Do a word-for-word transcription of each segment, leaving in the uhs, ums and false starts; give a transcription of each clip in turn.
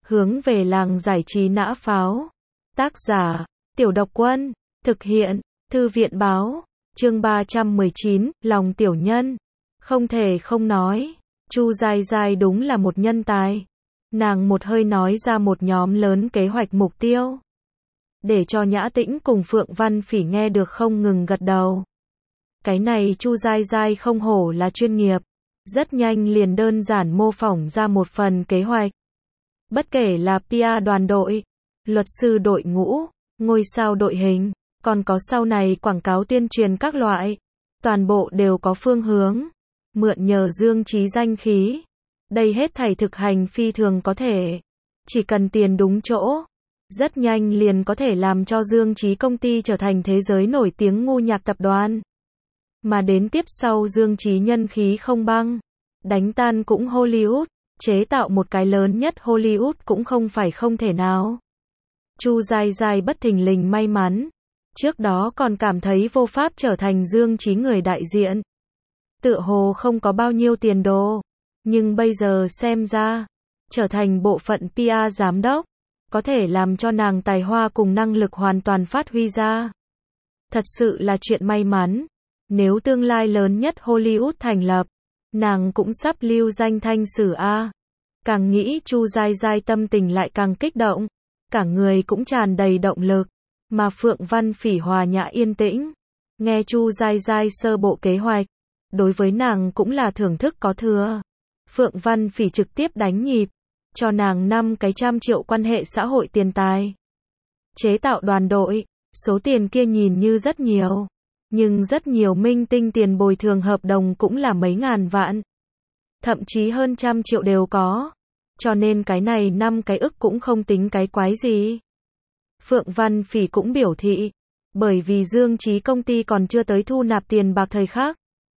Hướng về làng giải trí nã pháo. Tác giả, Tiểu Độc Quân. Thực hiện, Thư viện Báo. Chương ba trăm mười chín, Lòng Tiểu Nhân. Không thể không nói, Chu Giai Giai đúng là một nhân tài. Nàng một hơi nói ra một nhóm lớn kế hoạch mục tiêu. Để cho Nhã Tĩnh cùng Phượng Văn Phỉ nghe được không ngừng gật đầu. Cái này Chu Giai Giai không hổ là chuyên nghiệp. Rất nhanh liền đơn giản mô phỏng ra một phần kế hoạch. Bất kể là pê e đoàn đội, luật sư đội ngũ, ngôi sao đội hình, còn có sau này quảng cáo tuyên truyền các loại, toàn bộ đều có phương hướng, mượn nhờ Dương Chí danh khí. Đây hết thảy thực hành phi thường có thể, chỉ cần tiền đúng chỗ, rất nhanh liền có thể làm cho Dương Chí công ty trở thành thế giới nổi tiếng ngu nhạc tập đoàn. Mà đến tiếp sau Dương Chí nhân khí không băng, đánh tan cũng Hollywood, chế tạo một cái lớn nhất Hollywood cũng không phải không thể nào. Chu Giai Giai bất thình lình may mắn, trước đó còn cảm thấy vô pháp trở thành Dương Chí người đại diện. Tựa hồ không có bao nhiêu tiền đồ, nhưng bây giờ xem ra, trở thành bộ phận pê e giám đốc, có thể làm cho nàng tài hoa cùng năng lực hoàn toàn phát huy ra. Thật sự là chuyện may mắn, nếu tương lai lớn nhất Hollywood thành lập, nàng cũng sắp lưu danh thanh sử a. Càng nghĩ Chu Giai Giai tâm tình lại càng kích động, cả người cũng tràn đầy động lực, mà Phượng Văn Phỉ hòa nhã yên tĩnh, nghe Chu Giai Giai sơ bộ kế hoạch, đối với nàng cũng là thưởng thức có thừa. Phượng Văn Phỉ trực tiếp đánh nhịp, cho nàng năm cái trăm triệu quan hệ xã hội tiền tài. Chế tạo đoàn đội, số tiền kia nhìn như rất nhiều, nhưng rất nhiều minh tinh tiền bồi thường hợp đồng cũng là mấy ngàn vạn, thậm chí hơn trăm triệu đều có, cho nên cái này năm cái ức cũng không tính cái quái gì. Phượng Văn Phỉ cũng biểu thị, bởi vì Dương Chí công ty còn chưa tới thu nạp tiền bạc thời khắc.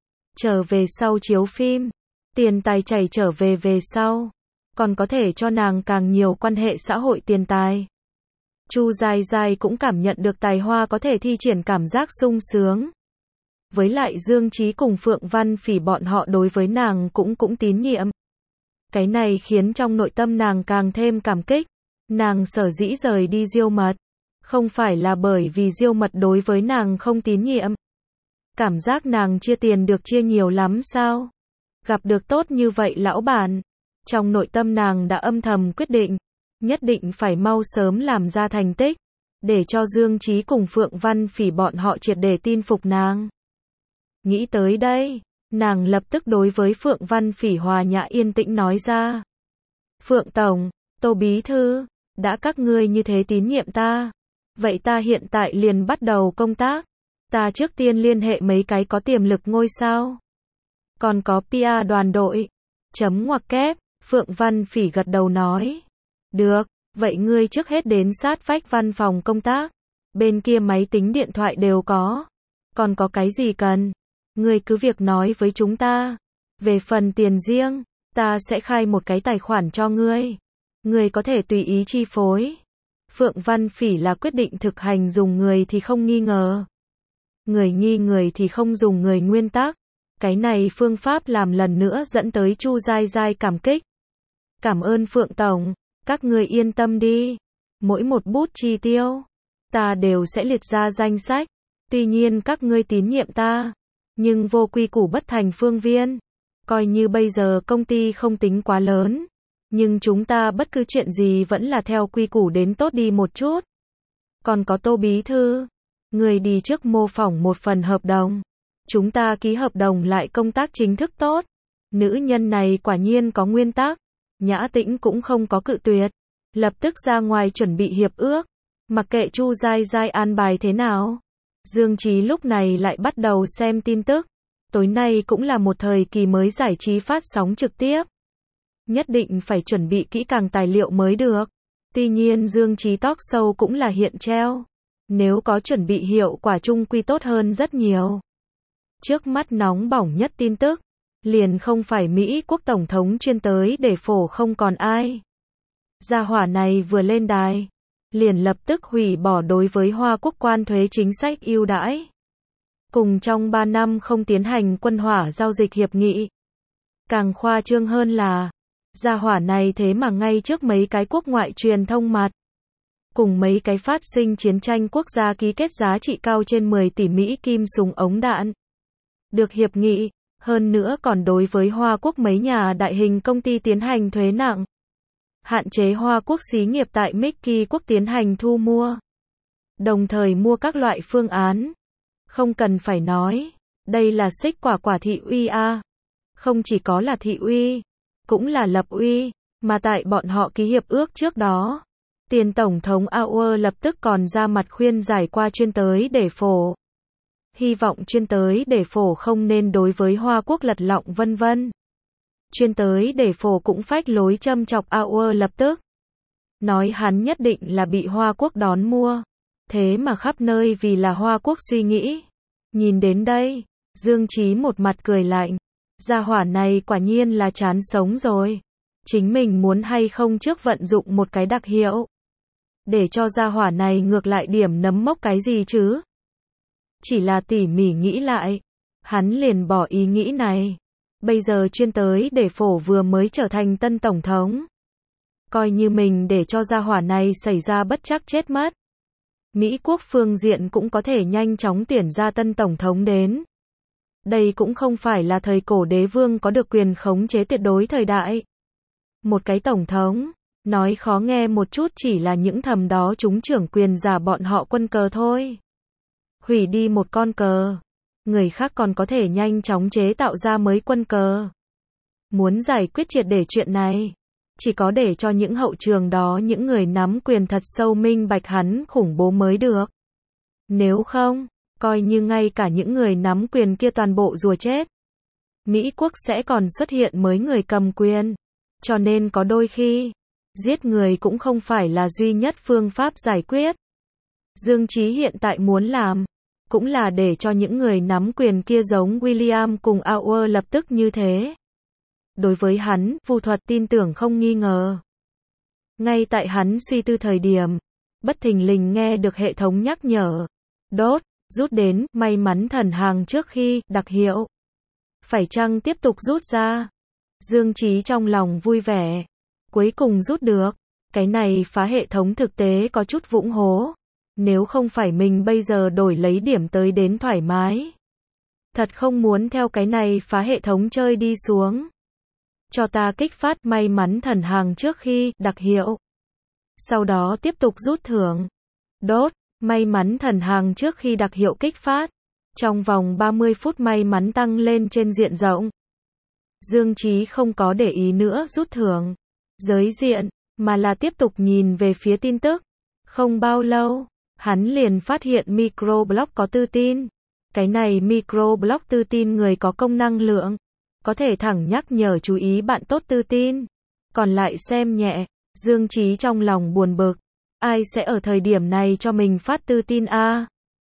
Trở về sau chiếu phim, tiền tài chảy trở về về sau, còn có thể cho nàng càng nhiều quan hệ xã hội tiền tài. Chu Giai Giai cũng cảm nhận được tài hoa có thể thi triển cảm giác sung sướng. Với lại Dương Chí cùng Phượng Văn Phỉ bọn họ đối với nàng cũng cũng tín nhiệm. Cái này khiến trong nội tâm nàng càng thêm cảm kích. Nàng sở dĩ rời đi Diêu Mật, không phải là bởi vì Diêu Mật đối với nàng không tín nhiệm. Cảm giác nàng chia tiền được chia nhiều lắm sao? Gặp được tốt như vậy lão bản, trong nội tâm nàng đã âm thầm quyết định, nhất định phải mau sớm làm ra thành tích, để cho Dương Chí cùng Phượng Văn Phỉ bọn họ triệt để tin phục nàng. Nghĩ tới đây, nàng lập tức đối với Phượng Văn Phỉ hòa nhã yên tĩnh nói ra. Phượng Tổng, Tô Bí Thư, đã các ngươi như thế tín nhiệm ta, vậy ta hiện tại liền bắt đầu công tác. Ta trước tiên liên hệ mấy cái có tiềm lực ngôi sao. Còn có pê e đoàn đội. Chấm ngoặc kép, Phượng Văn Phỉ gật đầu nói. Được, vậy ngươi trước hết đến sát vách văn phòng công tác. Bên kia máy tính điện thoại đều có. Còn có cái gì cần? Ngươi cứ việc nói với chúng ta. Về phần tiền riêng, ta sẽ khai một cái tài khoản cho ngươi. Ngươi có thể tùy ý chi phối. Phượng Văn Phỉ là quyết định thực hành dùng người thì không nghi ngờ. Người nghi người thì không dùng người nguyên tắc. Cái này phương pháp làm lần nữa dẫn tới Chu Giai Giai cảm kích. Cảm ơn Phượng Tổng, các ngươi yên tâm đi. Mỗi một bút chi tiêu, ta đều sẽ liệt ra danh sách. Tuy nhiên các ngươi tín nhiệm ta, nhưng vô quy củ bất thành phương viên. Coi như bây giờ công ty không tính quá lớn, nhưng chúng ta bất cứ chuyện gì vẫn là theo quy củ đến tốt đi một chút. Còn có Tô Bí Thư, người đi trước mô phỏng một phần hợp đồng. Chúng ta ký hợp đồng lại công tác chính thức tốt. Nữ nhân này quả nhiên có nguyên tắc. Nhã Tĩnh cũng không có cự tuyệt. Lập tức ra ngoài chuẩn bị hiệp ước. Mặc kệ Chu Giai Giai an bài thế nào. Dương Chí lúc này lại bắt đầu xem tin tức. Tối nay cũng là một thời kỳ mới giải trí phát sóng trực tiếp. Nhất định phải chuẩn bị kỹ càng tài liệu mới được. Tuy nhiên Dương Chí talk show cũng là hiện treo. Nếu có chuẩn bị hiệu quả chung quy tốt hơn rất nhiều. Trước mắt nóng bỏng nhất tin tức, liền không phải Mỹ quốc tổng thống chuyên tới để phổ không còn ai. Gia hỏa này vừa lên đài, liền lập tức hủy bỏ đối với Hoa Quốc quan thuế chính sách ưu đãi. Cùng trong ba năm không tiến hành quân hỏa giao dịch hiệp nghị. Càng khoa trương hơn là, Gia hỏa này thế mà ngay trước mấy cái quốc ngoại truyền thông mặt, cùng mấy cái phát sinh chiến tranh quốc gia ký kết giá trị cao trên mười tỷ Mỹ kim súng ống đạn. Được hiệp nghị, hơn nữa còn đối với Hoa Quốc mấy nhà đại hình công ty tiến hành thuế nặng. Hạn chế Hoa Quốc xí nghiệp tại Mickey Quốc tiến hành thu mua. Đồng thời mua các loại phương án. Không cần phải nói, đây là xích quả quả thị uy a. Không chỉ có là thị uy, cũng là lập uy, mà tại bọn họ ký hiệp ước trước đó. Tiền Tổng thống Auer lập tức còn ra mặt khuyên giải qua chuyên tới để phổ. Hy vọng chuyên tới để phổ không nên đối với Hoa Quốc lật lọng vân vân. Chuyên tới để phổ cũng phách lối châm chọc Auer lập tức. Nói hắn nhất định là bị Hoa Quốc đón mua. Thế mà khắp nơi vì là Hoa Quốc suy nghĩ. Nhìn đến đây, Dương Chí một mặt cười lạnh. Gia hỏa này quả nhiên là chán sống rồi. Chính mình muốn hay không trước vận dụng một cái đặc hiệu. Để cho gia hỏa này ngược lại điểm nấm mốc cái gì chứ? Chỉ là tỉ mỉ nghĩ lại. Hắn liền bỏ ý nghĩ này. Bây giờ chuyên tới để phổ vừa mới trở thành tân tổng thống. Coi như mình để cho gia hỏa này xảy ra bất trắc chết mất. Mỹ quốc phương diện cũng có thể nhanh chóng tuyển ra tân tổng thống đến. Đây cũng không phải là thời cổ đế vương có được quyền khống chế tuyệt đối thời đại. Một cái tổng thống, nói khó nghe một chút chỉ là những thầm đó chúng trưởng quyền giả bọn họ quân cờ thôi. Hủy đi một con cờ, người khác còn có thể nhanh chóng chế tạo ra mới quân cờ. Muốn giải quyết triệt để chuyện này, chỉ có để cho những hậu trường đó những người nắm quyền thật sâu minh bạch hắn khủng bố mới được. Nếu không, coi như ngay cả những người nắm quyền kia toàn bộ rùa chết. Mỹ quốc sẽ còn xuất hiện mới người cầm quyền. Cho nên có đôi khi, giết người cũng không phải là duy nhất phương pháp giải quyết. Dương Chí hiện tại muốn làm, cũng là để cho những người nắm quyền kia giống William cùng Auer lập tức như thế. Đối với hắn, vu thuật tin tưởng không nghi ngờ. Ngay tại hắn suy tư thời điểm, bất thình lình nghe được hệ thống nhắc nhở. Đốt, rút đến, may mắn thần hàng trước khi, đặc hiệu. Phải chăng tiếp tục rút ra? Dương Chí trong lòng vui vẻ. Cuối cùng rút được. Cái này phá hệ thống thực tế có chút vũng hố. Nếu không phải mình bây giờ đổi lấy điểm tới đến thoải mái. Thật không muốn theo cái này phá hệ thống chơi đi xuống. Cho ta kích phát may mắn thần hàng trước khi, đặc hiệu. Sau đó tiếp tục rút thưởng. Đốt, may mắn thần hàng trước khi đặc hiệu kích phát. Trong vòng ba mươi phút may mắn tăng lên trên diện rộng. Dương Chí không có để ý nữa rút thưởng, giới diện, mà là tiếp tục nhìn về phía tin tức. Không bao lâu, hắn liền phát hiện microblog có tư tin. Cái này microblog tư tin người có công năng lượng, có thể thẳng nhắc nhở chú ý bạn tốt tư tin. Còn lại xem nhẹ, Dương Chí trong lòng buồn bực. Ai sẽ ở thời điểm này cho mình phát tư tin a?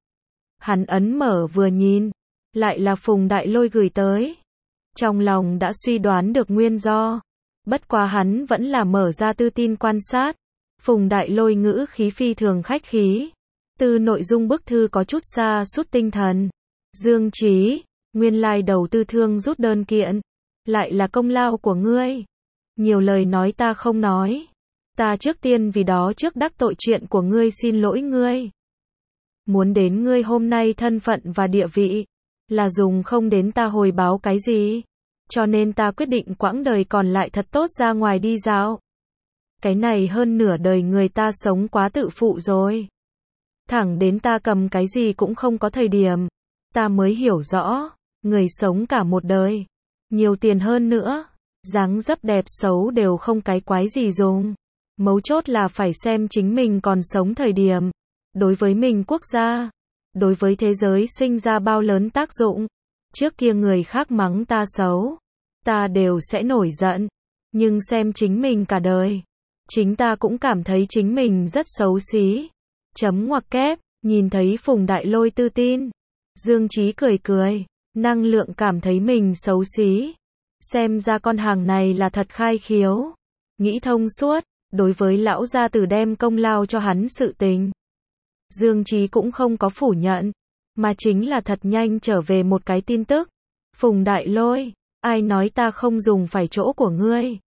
Hắn ấn mở vừa nhìn, lại là Phùng Đại Lôi gửi tới. Trong lòng đã suy đoán được nguyên do. Bất quá hắn vẫn là mở ra tư tin quan sát. Phùng Đại Lôi ngữ khí phi thường khách khí. Từ nội dung bức thư có chút xa sút tinh thần. Dương Chí, nguyên lai đầu tư thương rút đơn kiện. Lại là công lao của ngươi. Nhiều lời nói ta không nói. Ta trước tiên vì đó trước đắc tội chuyện của ngươi xin lỗi ngươi. Muốn đến ngươi hôm nay thân phận và địa vị. Là dùng không đến ta hồi báo cái gì. Cho nên ta quyết định quãng đời còn lại thật tốt ra ngoài đi dạo. Cái này hơn nửa đời người ta sống quá tự phụ rồi. Thẳng đến ta cầm cái gì cũng không có thời điểm. Ta mới hiểu rõ. Người sống cả một đời. Nhiều tiền hơn nữa. Dáng dấp đẹp xấu đều không cái quái gì dùng. Mấu chốt là phải xem chính mình còn sống thời điểm. Đối với mình quốc gia. Đối với thế giới sinh ra bao lớn tác dụng. Trước kia người khác mắng ta xấu. Ta đều sẽ nổi giận. Nhưng xem chính mình cả đời. Chính ta cũng cảm thấy chính mình rất xấu xí. Chấm ngoặc kép, nhìn thấy Phùng Đại Lôi tư tin. Dương Chí cười cười. Năng lượng cảm thấy mình xấu xí. Xem ra con hàng này là thật khai khiếu. Nghĩ thông suốt. Đối với lão gia tử đem công lao cho hắn sự tình. Dương Chí cũng không có phủ nhận. Mà chính là thật nhanh trở về một cái tin tức. Phùng Đại Lôi, ai nói ta không dùng phải chỗ của ngươi.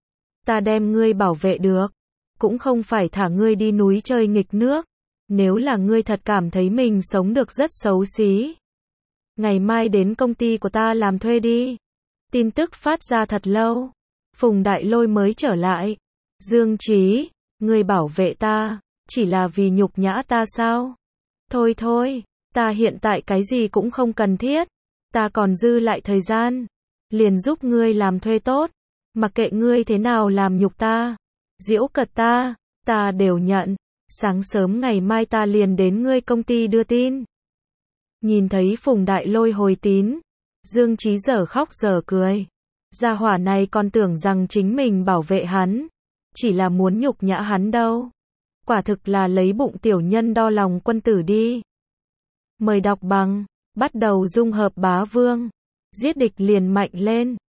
ta đem ngươi bảo vệ được, cũng không phải thả ngươi đi núi chơi nghịch nước. Nếu là ngươi thật cảm thấy mình sống được rất xấu xí, ngày mai đến công ty của ta làm thuê đi. Tin tức phát ra thật lâu, Phùng Đại Lôi mới trở lại. Dương Chí, ngươi bảo vệ ta, chỉ là vì nhục nhã ta sao? Thôi thôi, ta hiện tại cái gì cũng không cần thiết, ta còn dư lại thời gian, liền giúp ngươi làm thuê tốt, mặc kệ ngươi thế nào làm nhục ta, giễu cợt ta, ta đều nhận. Sáng sớm ngày mai ta liền đến ngươi công ty đưa tin. Nhìn thấy Phùng Đại Lôi hồi tín, Dương Chí dở khóc dở cười. Gia hỏa này còn tưởng rằng chính mình bảo vệ hắn, chỉ là muốn nhục nhã hắn đâu. Quả thực là lấy bụng tiểu nhân đo lòng quân tử đi. Mời đọc bằng, bắt đầu dung hợp bá vương, giết địch liền mạnh lên.